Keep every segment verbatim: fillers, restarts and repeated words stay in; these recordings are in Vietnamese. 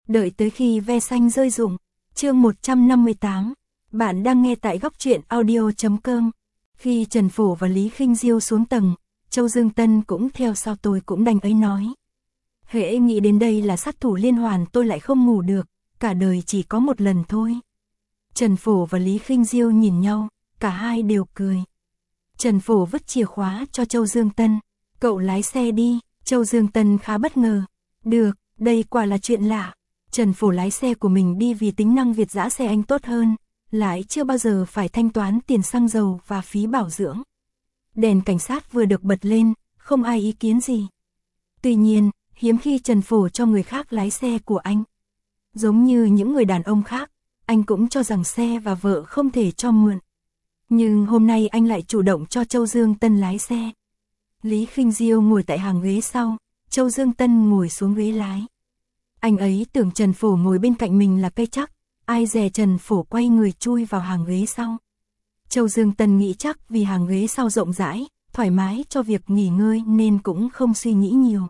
Đợi tới khi ve xanh rơi rụng. Chương một trăm năm mươi tám. Bạn đang nghe tại góc truyện audio chấm com. Khi Trần Phổ và Lý Khinh Diêu xuống tầng, Châu Dương Tân cũng theo sau tôi cũng đành ấy nói. Hễ nghĩ đến đây là sát thủ liên hoàn tôi lại không ngủ được, cả đời chỉ có một lần thôi. Trần Phổ và Lý Khinh Diêu nhìn nhau, cả hai đều cười. Trần Phổ vứt chìa khóa cho Châu Dương Tân. Cậu lái xe đi. Châu Dương Tân khá bất ngờ. Được, đây quả là chuyện lạ. Trần Phổ lái xe của mình đi vì tính năng Việt dã xe anh tốt hơn, lại chưa bao giờ phải thanh toán tiền xăng dầu và phí bảo dưỡng. Đèn cảnh sát vừa được bật lên, không ai ý kiến gì. Tuy nhiên, hiếm khi Trần Phổ cho người khác lái xe của anh. Giống như những người đàn ông khác, anh cũng cho rằng xe và vợ không thể cho mượn. Nhưng hôm nay anh lại chủ động cho Châu Dương Tân lái xe. Lý Khinh Diêu ngồi tại hàng ghế sau, Châu Dương Tân ngồi xuống ghế lái. Anh ấy tưởng Trần Phổ ngồi bên cạnh mình là cây chắc, ai dè Trần Phổ quay người chui vào hàng ghế sau. Châu Dương Tân nghĩ chắc vì hàng ghế sau rộng rãi, thoải mái cho việc nghỉ ngơi nên cũng không suy nghĩ nhiều.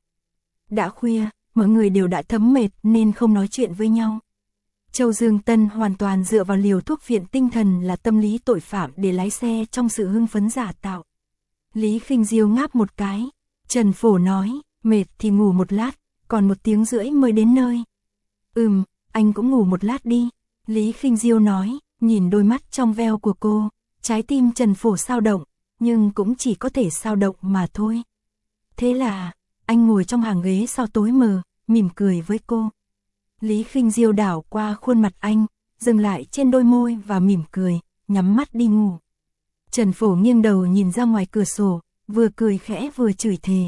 Đã khuya, mọi người đều đã thấm mệt nên không nói chuyện với nhau. Châu Dương Tân hoàn toàn dựa vào liều thuốc viện tinh thần là tâm lý tội phạm để lái xe trong sự hưng phấn giả tạo. Lý Khinh Diêu ngáp một cái. Trần Phổ nói, mệt thì ngủ một lát, còn một tiếng rưỡi mới đến nơi. Ừm, anh cũng ngủ một lát đi. Lý Khinh Diêu nói, nhìn đôi mắt trong veo của cô, trái tim Trần Phổ xao động, nhưng cũng chỉ có thể xao động mà thôi. Thế là, anh ngồi trong hàng ghế sau tối mờ, mỉm cười với cô. Lý Khinh Diêu đảo qua khuôn mặt anh, dừng lại trên đôi môi và mỉm cười, nhắm mắt đi ngủ. Trần Phổ nghiêng đầu nhìn ra ngoài cửa sổ, vừa cười khẽ vừa chửi thề.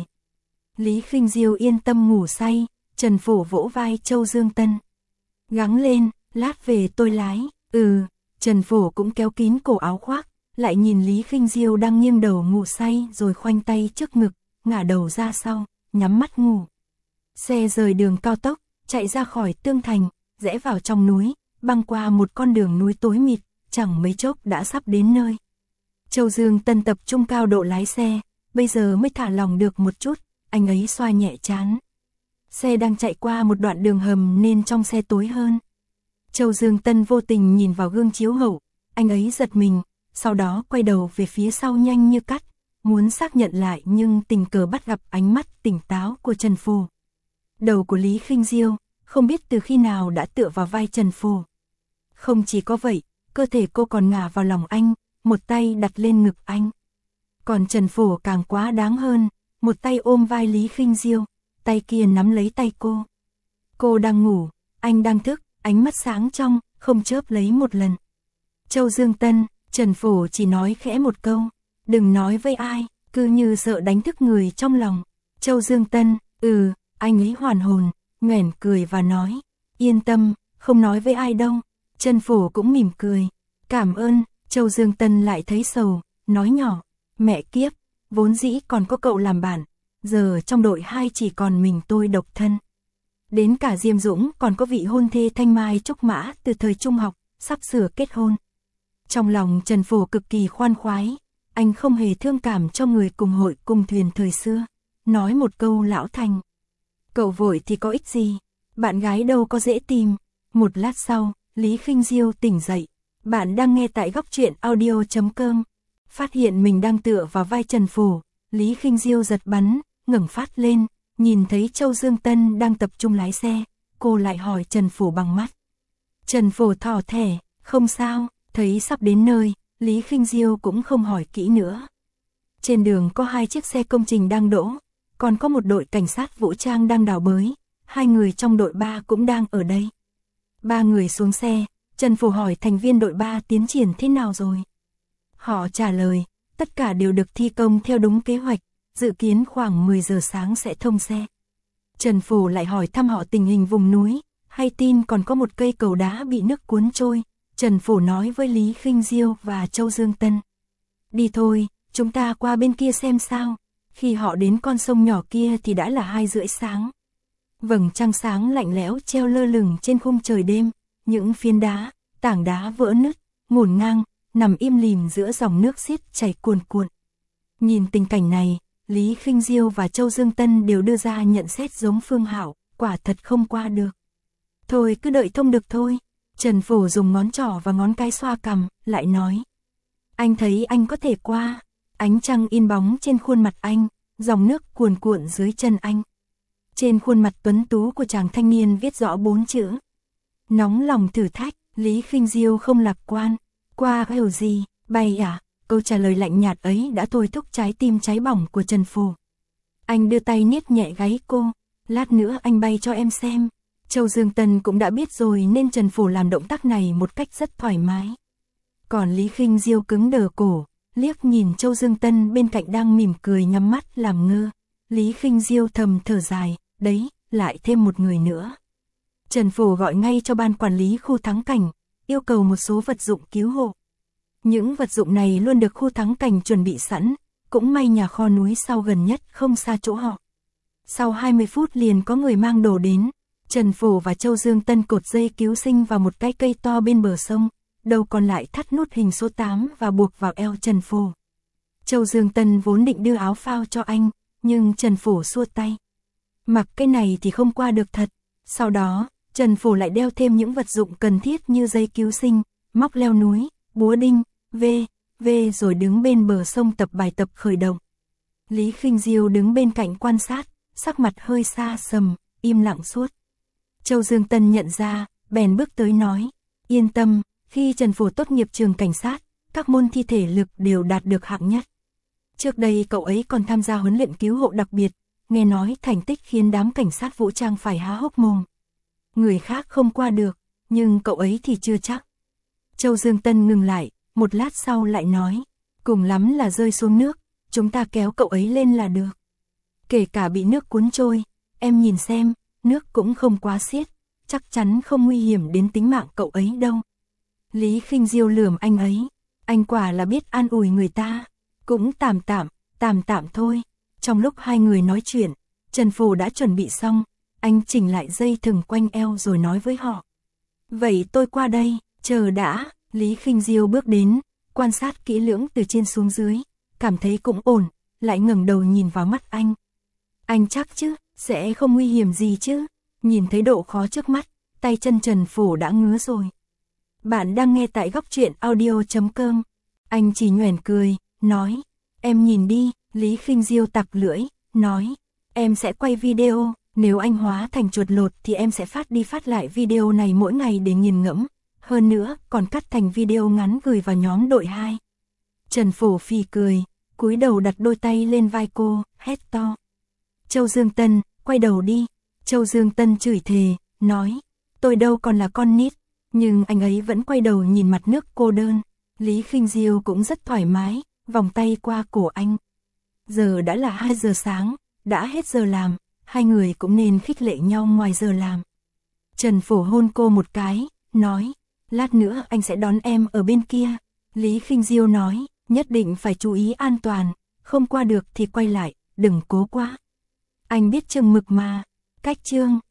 Lý Khinh Diêu yên tâm ngủ say, Trần Phổ vỗ vai Châu Dương Tân. Gắng lên, lát về tôi lái. Ừ, Trần Phổ cũng kéo kín cổ áo khoác, lại nhìn Lý Khinh Diêu đang nghiêng đầu ngủ say rồi khoanh tay trước ngực, ngả đầu ra sau, nhắm mắt ngủ. Xe rời đường cao tốc, chạy ra khỏi Tương Thành, rẽ vào trong núi, băng qua một con đường núi tối mịt, chẳng mấy chốc đã sắp đến nơi. Châu Dương Tân tập trung cao độ lái xe, bây giờ mới thả lỏng được một chút, anh ấy xoa nhẹ trán. Xe đang chạy qua một đoạn đường hầm nên trong xe tối hơn. Châu Dương Tân vô tình nhìn vào gương chiếu hậu, anh ấy giật mình, sau đó quay đầu về phía sau nhanh như cắt, muốn xác nhận lại nhưng tình cờ bắt gặp ánh mắt tỉnh táo của Trần Phổ. Đầu của Lý Khinh Diêu, không biết từ khi nào đã tựa vào vai Trần Phổ. Không chỉ có vậy, cơ thể cô còn ngả vào lòng anh, một tay đặt lên ngực anh. Còn Trần Phổ càng quá đáng hơn, một tay ôm vai Lý Khinh Diêu, tay kia nắm lấy tay cô. Cô đang ngủ, anh đang thức, ánh mắt sáng trong, không chớp lấy một lần. Châu Dương Tân, Trần Phổ chỉ nói khẽ một câu, đừng nói với ai, cứ như sợ đánh thức người trong lòng. Châu Dương Tân, ừ, anh ấy hoàn hồn, nhoẻn cười và nói, yên tâm, không nói với ai đâu. Trần Phổ cũng mỉm cười, cảm ơn. Châu Dương Tân lại thấy sầu, nói nhỏ, mẹ kiếp, vốn dĩ còn có cậu làm bạn, giờ trong đội hai chỉ còn mình tôi độc thân. Đến cả Diêm Dũng còn có vị hôn thê Thanh Mai Trúc Mã từ thời trung học, sắp sửa kết hôn. Trong lòng Trần Phổ cực kỳ khoan khoái, anh không hề thương cảm cho người cùng hội cùng thuyền thời xưa, nói một câu lão thành. Cậu vội thì có ích gì, bạn gái đâu có dễ tìm. Một lát sau, Lý Khinh Diêu tỉnh dậy. Bạn đang nghe tại góc truyện audio chấm com. Phát hiện mình đang tựa vào vai Trần Phổ, Lý Khinh Diêu giật bắn, ngẩng phát lên, nhìn thấy Châu Dương Tân đang tập trung lái xe, cô lại hỏi Trần Phổ bằng mắt. Trần Phổ thỏ thẻ, không sao, thấy sắp đến nơi, Lý Khinh Diêu cũng không hỏi kỹ nữa. Trên đường có hai chiếc xe công trình đang đỗ, còn có một đội cảnh sát vũ trang đang đào bới, hai người trong đội ba cũng đang ở đây. Ba người xuống xe. Trần Phổ hỏi thành viên đội ba tiến triển thế nào rồi. Họ trả lời, tất cả đều được thi công theo đúng kế hoạch, dự kiến khoảng mười giờ sáng sẽ thông xe. Trần Phổ lại hỏi thăm họ tình hình vùng núi, hay tin còn có một cây cầu đá bị nước cuốn trôi. Trần Phổ nói với Lý Khinh Diêu và Châu Dương Tân. Đi thôi, chúng ta qua bên kia xem sao. Khi họ đến con sông nhỏ kia thì đã là hai rưỡi sáng. Vầng trăng sáng lạnh lẽo treo lơ lửng trên khung trời đêm. Những phiến đá, tảng đá vỡ nứt, ngổn ngang, nằm im lìm giữa dòng nước xiết chảy cuồn cuộn. Nhìn tình cảnh này, Lý Khinh Diêu và Châu Dương Tân đều đưa ra nhận xét giống Phương Hạo, quả thật không qua được. Thôi cứ đợi thông được thôi. Trần Phổ dùng ngón trỏ và ngón cái xoa cằm, lại nói. Anh thấy anh có thể qua. Ánh trăng in bóng trên khuôn mặt anh, dòng nước cuồn cuộn dưới chân anh. Trên khuôn mặt tuấn tú của chàng thanh niên viết rõ bốn chữ. Nóng lòng thử thách. Lý Khinh Diêu không lạc quan. Qua kiểu gì, bay à? Câu trả lời lạnh nhạt ấy đã thôi thúc trái tim cháy bỏng của Trần Phổ. Anh đưa tay niết nhẹ gáy cô. Lát nữa anh bay cho em xem. Châu Dương Tân cũng đã biết rồi nên Trần Phổ làm động tác này một cách rất thoải mái. Còn Lý Khinh Diêu cứng đờ cổ, liếc nhìn Châu Dương Tân bên cạnh đang mỉm cười nhắm mắt làm ngơ. Lý Khinh Diêu thầm thở dài, đấy, lại thêm một người nữa. Trần Phổ gọi ngay cho ban quản lý khu thắng cảnh, yêu cầu một số vật dụng cứu hộ. Những vật dụng này luôn được khu thắng cảnh chuẩn bị sẵn, cũng may nhà kho núi sau gần nhất không xa chỗ họ. Sau hai mươi phút liền có người mang đồ đến, Trần Phổ và Châu Dương Tân cột dây cứu sinh vào một cái cây to bên bờ sông, đầu còn lại thắt nút hình số tám và buộc vào eo Trần Phổ. Châu Dương Tân vốn định đưa áo phao cho anh, nhưng Trần Phổ xua tay. Mặc cái này thì không qua được thật. Sau đó, Trần Phổ lại đeo thêm những vật dụng cần thiết như dây cứu sinh, móc leo núi, búa đinh, v, v rồi đứng bên bờ sông tập bài tập khởi động. Lý Khinh Diêu đứng bên cạnh quan sát, sắc mặt hơi xa sầm, im lặng suốt. Châu Dương Tân nhận ra, bèn bước tới nói, yên tâm, khi Trần Phổ tốt nghiệp trường cảnh sát, các môn thi thể lực đều đạt được hạng nhất. Trước đây cậu ấy còn tham gia huấn luyện cứu hộ đặc biệt, nghe nói thành tích khiến đám cảnh sát vũ trang phải há hốc mồm. Người khác không qua được, nhưng cậu ấy thì chưa chắc. Châu Dương Tân ngừng lại, một lát sau lại nói, cùng lắm là rơi xuống nước, chúng ta kéo cậu ấy lên là được. Kể cả bị nước cuốn trôi, em nhìn xem, nước cũng không quá xiết, chắc chắn không nguy hiểm đến tính mạng cậu ấy đâu. Lý Khinh Diêu lườm anh ấy, anh quả là biết an ủi người ta, cũng tạm tạm, tạm tạm thôi. Trong lúc hai người nói chuyện, Trần Phổ đã chuẩn bị xong, anh chỉnh lại dây thừng quanh eo rồi nói với họ. Vậy tôi qua đây, chờ đã. Lý Khinh Diêu bước đến, quan sát kỹ lưỡng từ trên xuống dưới, cảm thấy cũng ổn, lại ngẩng đầu nhìn vào mắt anh. Anh chắc chứ, sẽ không nguy hiểm gì chứ? Nhìn thấy độ khó trước mắt, tay chân Trần Phổ đã ngứa rồi. Bạn đang nghe tại góc truyện audio chấm com. Anh chỉ nhoẻn cười, nói, em nhìn đi. Lý Khinh Diêu tặc lưỡi, nói, em sẽ quay video, nếu anh hóa thành chuột lột thì em sẽ phát đi phát lại video này mỗi ngày để nghiền ngẫm. Hơn nữa, còn cắt thành video ngắn gửi vào nhóm đội hai. Trần Phổ phì cười, cúi đầu đặt đôi tay lên vai cô, hét to. Châu Dương Tân, quay đầu đi. Châu Dương Tân chửi thề, nói, tôi đâu còn là con nít. Nhưng anh ấy vẫn quay đầu nhìn mặt nước cô đơn. Lý Khinh Diêu cũng rất thoải mái, vòng tay qua cổ anh. Giờ đã là hai giờ sáng, đã hết giờ làm, hai người cũng nên khích lệ nhau ngoài giờ làm. Trần Phổ hôn cô một cái, nói, lát nữa anh sẽ đón em ở bên kia. Lý Khinh Diêu nói, nhất định phải chú ý an toàn, không qua được thì quay lại, đừng cố quá. Anh biết chừng mực mà. Cách chương